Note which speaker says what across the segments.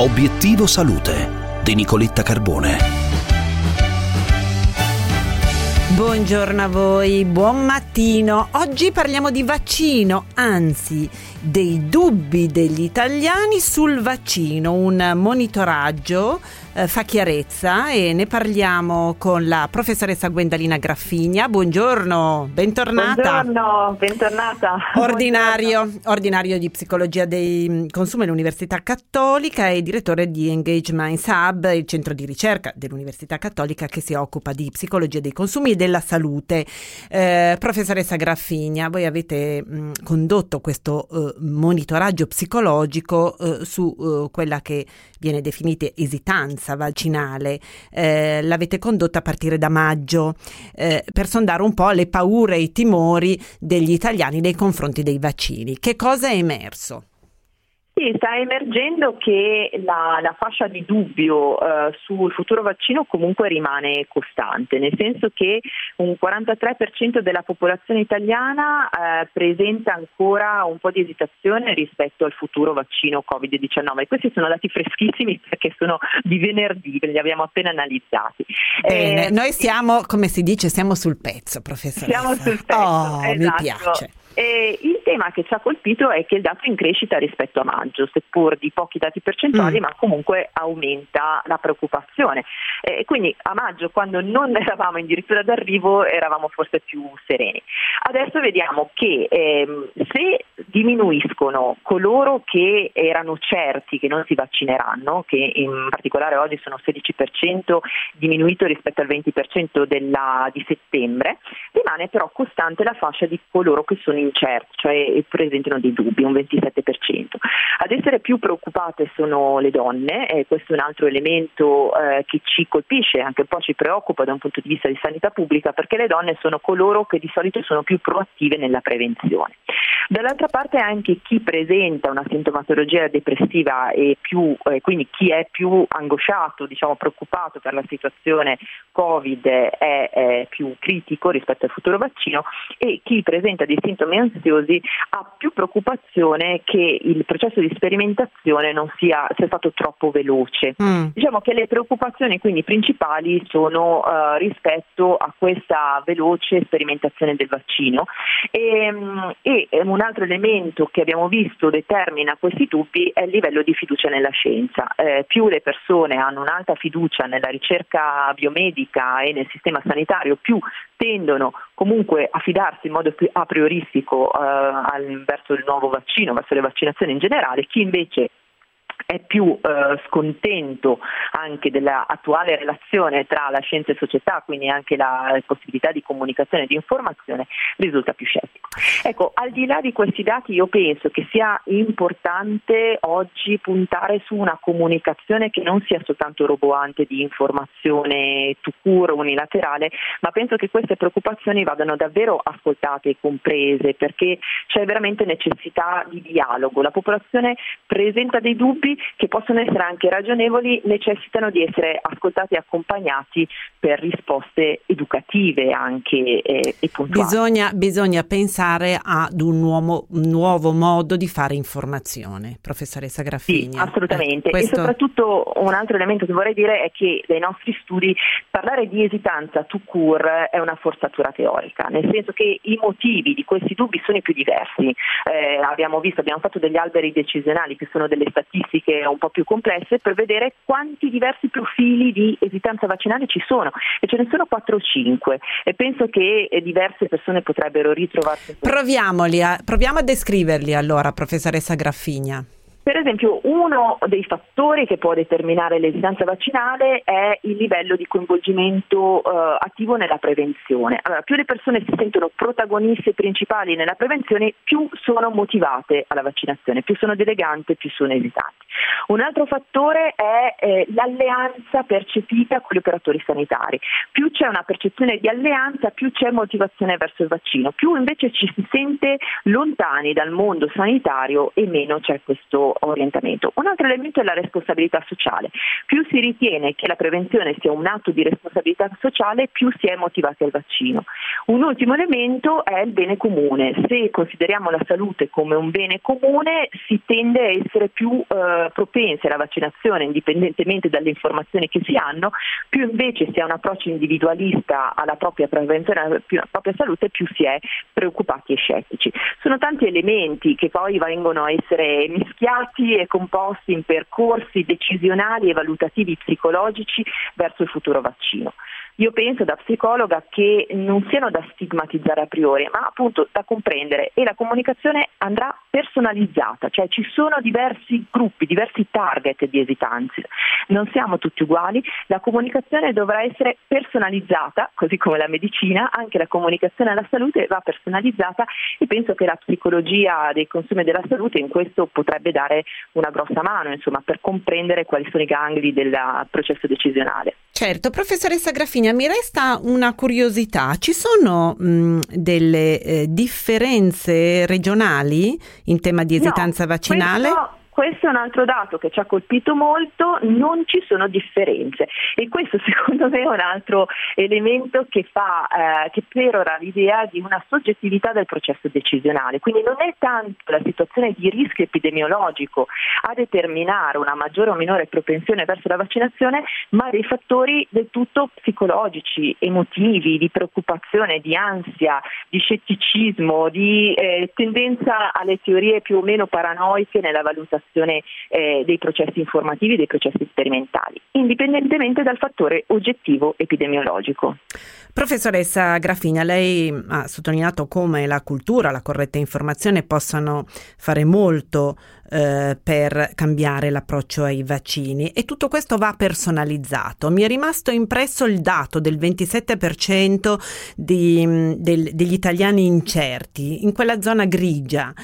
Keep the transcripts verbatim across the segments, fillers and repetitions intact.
Speaker 1: Obiettivo Salute di Nicoletta Carbone.
Speaker 2: Buongiorno a voi, buon mattino. Oggi parliamo di vaccino, anzi dei dubbi degli italiani sul vaccino. Un monitoraggio eh, fa chiarezza e ne parliamo con la professoressa Gwendalina Graffigna. Buongiorno, bentornata.
Speaker 3: Buongiorno, bentornata.
Speaker 2: Ordinario,
Speaker 3: Buongiorno.
Speaker 2: ordinario di psicologia dei consumi all'Università Cattolica e direttore di Engage Minds Hub, il centro di ricerca dell'Università Cattolica che si occupa di psicologia dei consumi e della salute. Eh, professoressa Graffigna, voi avete mh, condotto questo eh, monitoraggio psicologico eh, su eh, quella che viene definita esitanza vaccinale. Eh, l'avete condotta a partire da maggio eh, per sondare un po' le paure e i timori degli italiani nei confronti dei vaccini. Che cosa è emerso?
Speaker 3: Sì, sta emergendo che la, la fascia di dubbio eh, sul futuro vaccino comunque rimane costante, nel senso che un quarantatré per cento della popolazione italiana eh, presenta ancora un po' di esitazione rispetto al futuro vaccino covid diciannove. Questi sono dati freschissimi perché sono di venerdì, li abbiamo appena analizzati.
Speaker 2: Bene,
Speaker 3: eh,
Speaker 2: noi siamo, come si dice, siamo sul pezzo, professoressa.
Speaker 3: Siamo sul pezzo,
Speaker 2: oh,
Speaker 3: esatto.
Speaker 2: Mi piace.
Speaker 3: E il tema che ci ha colpito è che il dato è in crescita rispetto a maggio, seppur di pochi dati percentuali, mm. ma comunque aumenta la preoccupazione. E quindi a maggio, quando non eravamo addirittura d'arrivo, eravamo forse più sereni. Adesso vediamo che ehm, se diminuiscono coloro che erano certi che non si vaccineranno, che in particolare oggi sono sedici per cento diminuito rispetto al venti per cento della, di settembre, rimane però costante la fascia di coloro che sono incerti, cioè presentano dei dubbi, un ventisette per cento. Ad essere più preoccupate sono le donne, e questo è un altro elemento eh, che ci colpisce, anche un po' ci preoccupa da un punto di vista di sanità pubblica, perché le donne sono coloro che di solito sono più proattive nella prevenzione. Dall'altra parte anche chi presenta una sintomatologia depressiva e più, eh, quindi chi è più angosciato, diciamo preoccupato per la situazione Covid è, è più critico rispetto al futuro vaccino, e chi presenta dei sintomi ansiosi ha più preoccupazione che il processo di sperimentazione non sia, sia stato troppo veloce. Mm. Diciamo che le preoccupazioni quindi principali sono uh, rispetto a questa veloce sperimentazione del vaccino e, um, e un altro elemento che abbiamo visto determina questi dubbi è il livello di fiducia nella scienza. Eh, più le persone hanno un'alta fiducia nella ricerca biomedica e nel sistema sanitario, più tendono comunque a fidarsi in modo più a prioristico eh, al, verso il nuovo vaccino, verso le vaccinazioni in generale. Chi invece è più eh, scontento anche dell'attuale relazione tra la scienza e società, quindi anche la possibilità di comunicazione e di informazione, risulta più scettico. Ecco, al di là di questi dati io penso che sia importante oggi puntare su una comunicazione che non sia soltanto roboante di informazione tout court, unilaterale, ma penso che queste preoccupazioni vadano davvero ascoltate e comprese, perché c'è veramente necessità di dialogo. La popolazione presenta dei dubbi che possono essere anche ragionevoli, necessitano di essere ascoltati e accompagnati per risposte educative anche eh, e puntuali.
Speaker 2: Bisogna, bisogna pensare ad un nuovo, un nuovo modo di fare informazione, professoressa Graffigna.
Speaker 3: Sì, assolutamente.
Speaker 2: Eh, questo...
Speaker 3: E soprattutto un altro elemento che vorrei dire è che dai nostri studi parlare di esitanza tout court è una forzatura teorica, nel senso che i motivi di questi dubbi sono i più diversi. Eh, abbiamo visto, abbiamo fatto degli alberi decisionali che sono delle statistiche un po' più complesse per vedere quanti diversi profili di esitanza vaccinale ci sono, e ce ne sono quattro o cinque, e penso che diverse persone potrebbero ritrovarsi.
Speaker 2: Proviamoli a, proviamo a descriverli allora, professoressa Graffigna.
Speaker 3: Per esempio, uno dei fattori che può determinare l'esitanza vaccinale è il livello di coinvolgimento eh, attivo nella prevenzione. Allora, più le persone si sentono protagoniste principali nella prevenzione, più sono motivate alla vaccinazione, più sono dilegante, più sono esitanti. Un altro fattore è eh, l'alleanza percepita con gli operatori sanitari. Più c'è una percezione di alleanza, più c'è motivazione verso il vaccino. Più invece ci si sente lontani dal mondo sanitario e meno c'è questo questo orientamento. Un altro elemento è la responsabilità sociale. Più si ritiene che la prevenzione sia un atto di responsabilità sociale, più si è motivati al vaccino. Un ultimo elemento è il bene comune. Se consideriamo la salute come un bene comune, si tende a essere più eh, propensi alla vaccinazione indipendentemente dalle informazioni che si hanno, più invece si ha un approccio individualista alla propria prevenzione, alla propria salute, più si è preoccupati e scettici. Sono tanti elementi che poi vengono a essere mischiati e composti in percorsi decisionali e valutativi psicologici verso il futuro vaccino. Io penso da psicologa che non siano da stigmatizzare a priori, ma appunto da comprendere, e la comunicazione andrà personalizzata, cioè ci sono diversi gruppi, diversi target di esitanze, non siamo tutti uguali, la comunicazione dovrà essere personalizzata, così come la medicina, anche la comunicazione alla salute va personalizzata, e penso che la psicologia dei consumi della salute in questo potrebbe dare una grossa mano, insomma, per comprendere quali sono i gangli del processo decisionale.
Speaker 2: Certo, professoressa Graffigna, mi resta una curiosità. Ci sono mh, delle eh, differenze regionali in tema di esitanza
Speaker 3: no,
Speaker 2: vaccinale?
Speaker 3: Questo... Questo è un altro dato che ci ha colpito molto, non ci sono differenze, e questo secondo me è un altro elemento che fa, eh, che perora l'idea di una soggettività del processo decisionale. Quindi non è tanto la situazione di rischio epidemiologico a determinare una maggiore o minore propensione verso la vaccinazione, ma dei fattori del tutto psicologici, emotivi, di preoccupazione, di ansia, di scetticismo, di eh, tendenza alle teorie più o meno paranoiche nella valutazione Eh, dei processi informativi, dei processi sperimentali, indipendentemente dal fattore oggettivo epidemiologico.
Speaker 2: Professoressa Graffigna, lei ha sottolineato come la cultura, la corretta informazione possano fare molto eh, per cambiare l'approccio ai vaccini, e tutto questo va personalizzato. Mi è rimasto impresso il dato del ventisette per cento di, del, degli italiani incerti, in quella zona grigia.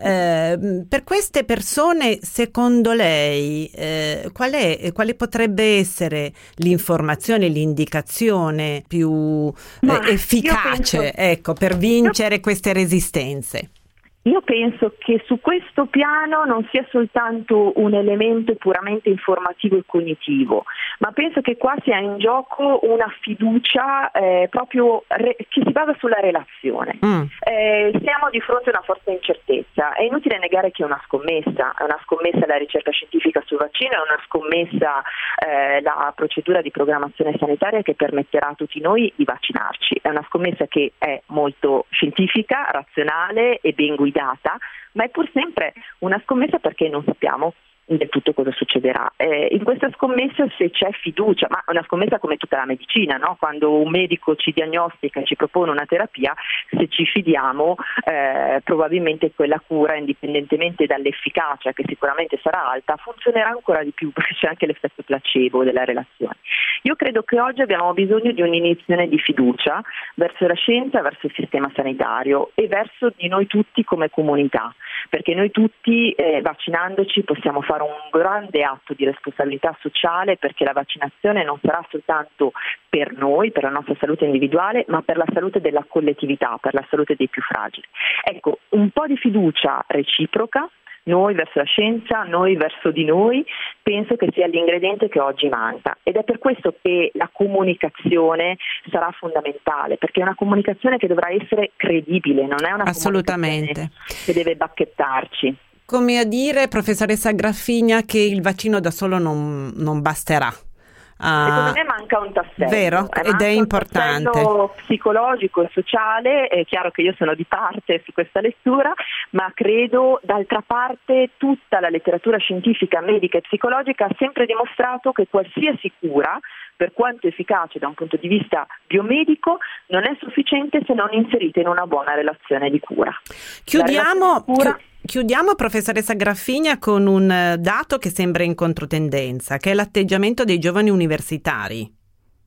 Speaker 2: Eh, per queste persone, secondo lei, eh, qual è, quale potrebbe essere l'informazione, l'indicazione più eh, efficace, penso, ecco, per vincere io, queste resistenze?
Speaker 3: Io penso che su questo piano non sia soltanto un elemento puramente informativo e cognitivo, ma penso che qua sia in gioco una fiducia eh, proprio re- che si basa sulla relazione. Mm. Eh, siamo di fronte a una forte incertezza, è inutile negare che è una scommessa, è una scommessa la ricerca scientifica sul vaccino, è una scommessa eh, la procedura di programmazione sanitaria che permetterà a tutti noi di vaccinarci, è una scommessa che è molto scientifica, razionale e ben guidata, data, ma è pur sempre una scommessa perché non sappiamo del tutto cosa succederà. Eh, in questa scommessa, se c'è fiducia, ma è una scommessa come tutta la medicina, no? Quando un medico ci diagnostica e ci propone una terapia, se ci fidiamo eh, probabilmente quella cura, indipendentemente dall'efficacia che sicuramente sarà alta, funzionerà ancora di più, perché c'è anche l'effetto placebo della relazione. Io credo che oggi abbiamo bisogno di un'iniezione di fiducia verso la scienza, verso il sistema sanitario e verso di noi tutti come comunità, perché noi tutti eh, vaccinandoci possiamo fare un grande atto di responsabilità sociale, perché la vaccinazione non sarà soltanto per noi, per la nostra salute individuale, ma per la salute della collettività, per la salute dei più fragili. Ecco, un po' di fiducia reciproca, noi verso la scienza, noi verso di noi, penso che sia l'ingrediente che oggi manca, ed è per questo che la comunicazione sarà fondamentale, perché è una comunicazione che dovrà essere credibile, non è una
Speaker 2: assolutamente
Speaker 3: che deve bacchettarci.
Speaker 2: Come a dire, professoressa Graffigna, che il vaccino da solo non, non basterà. Uh,
Speaker 3: Secondo me manca un tassello,
Speaker 2: vero,
Speaker 3: eh,
Speaker 2: ed è importante. Un tassello
Speaker 3: psicologico e sociale. È chiaro che io sono di parte su questa lettura, ma credo d'altra parte tutta la letteratura scientifica, medica e psicologica ha sempre dimostrato che qualsiasi cura, per quanto efficace da un punto di vista biomedico, non è sufficiente se non inserita in una buona relazione di cura.
Speaker 2: Chiudiamo. Cura... Chiudiamo, professoressa Graffigna, con un dato che sembra in controtendenza, che è l'atteggiamento dei giovani universitari.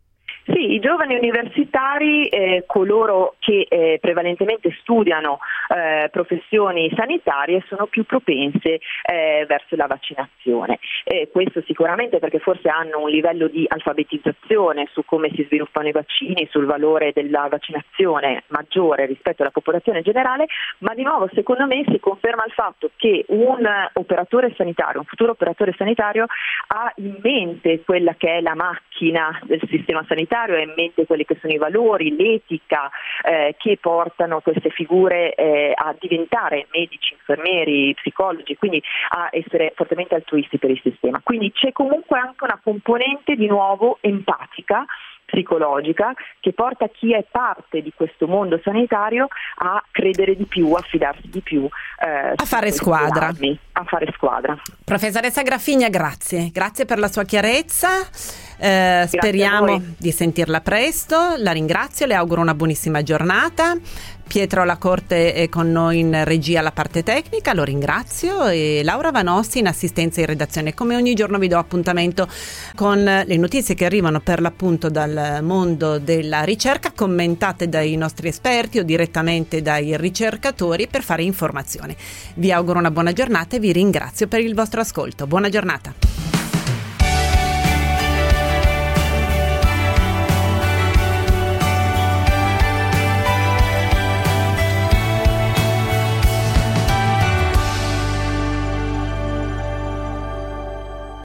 Speaker 3: Sì, i giovani universitari, eh, coloro che eh, prevalentemente studiano eh, professioni sanitarie, sono più propense eh, verso la vaccinazione. Eh, questo sicuramente perché forse hanno un livello di alfabetizzazione su come si sviluppano i vaccini, sul valore della vaccinazione maggiore rispetto alla popolazione generale, ma di nuovo secondo me si conferma il fatto che un operatore sanitario, un futuro operatore sanitario ha in mente quella che è la macchina del sistema sanitario, ha in mente quelli che sono i valori, l'etica eh, che portano queste figure eh, a diventare medici, infermieri, psicologi, quindi a essere fortemente altruisti per il sistema. Quindi c'è comunque anche una componente di nuovo empatica, psicologica, che porta chi è parte di questo mondo sanitario a credere di più, a fidarsi di più, eh,
Speaker 2: a fare squadra.
Speaker 3: Armi, a fare squadra.
Speaker 2: Professoressa Graffigna, grazie, grazie per la sua chiarezza. Eh, speriamo di sentirla presto. La ringrazio, le auguro una buonissima giornata. Pietro Lacorte è con noi in regia alla parte tecnica, lo ringrazio, e Laura Vanossi in assistenza in redazione. Come ogni giorno vi do appuntamento con le notizie che arrivano per l'appunto dal mondo della ricerca, commentate dai nostri esperti o direttamente dai ricercatori per fare informazione. Vi auguro una buona giornata e vi ringrazio per il vostro ascolto. Buona giornata.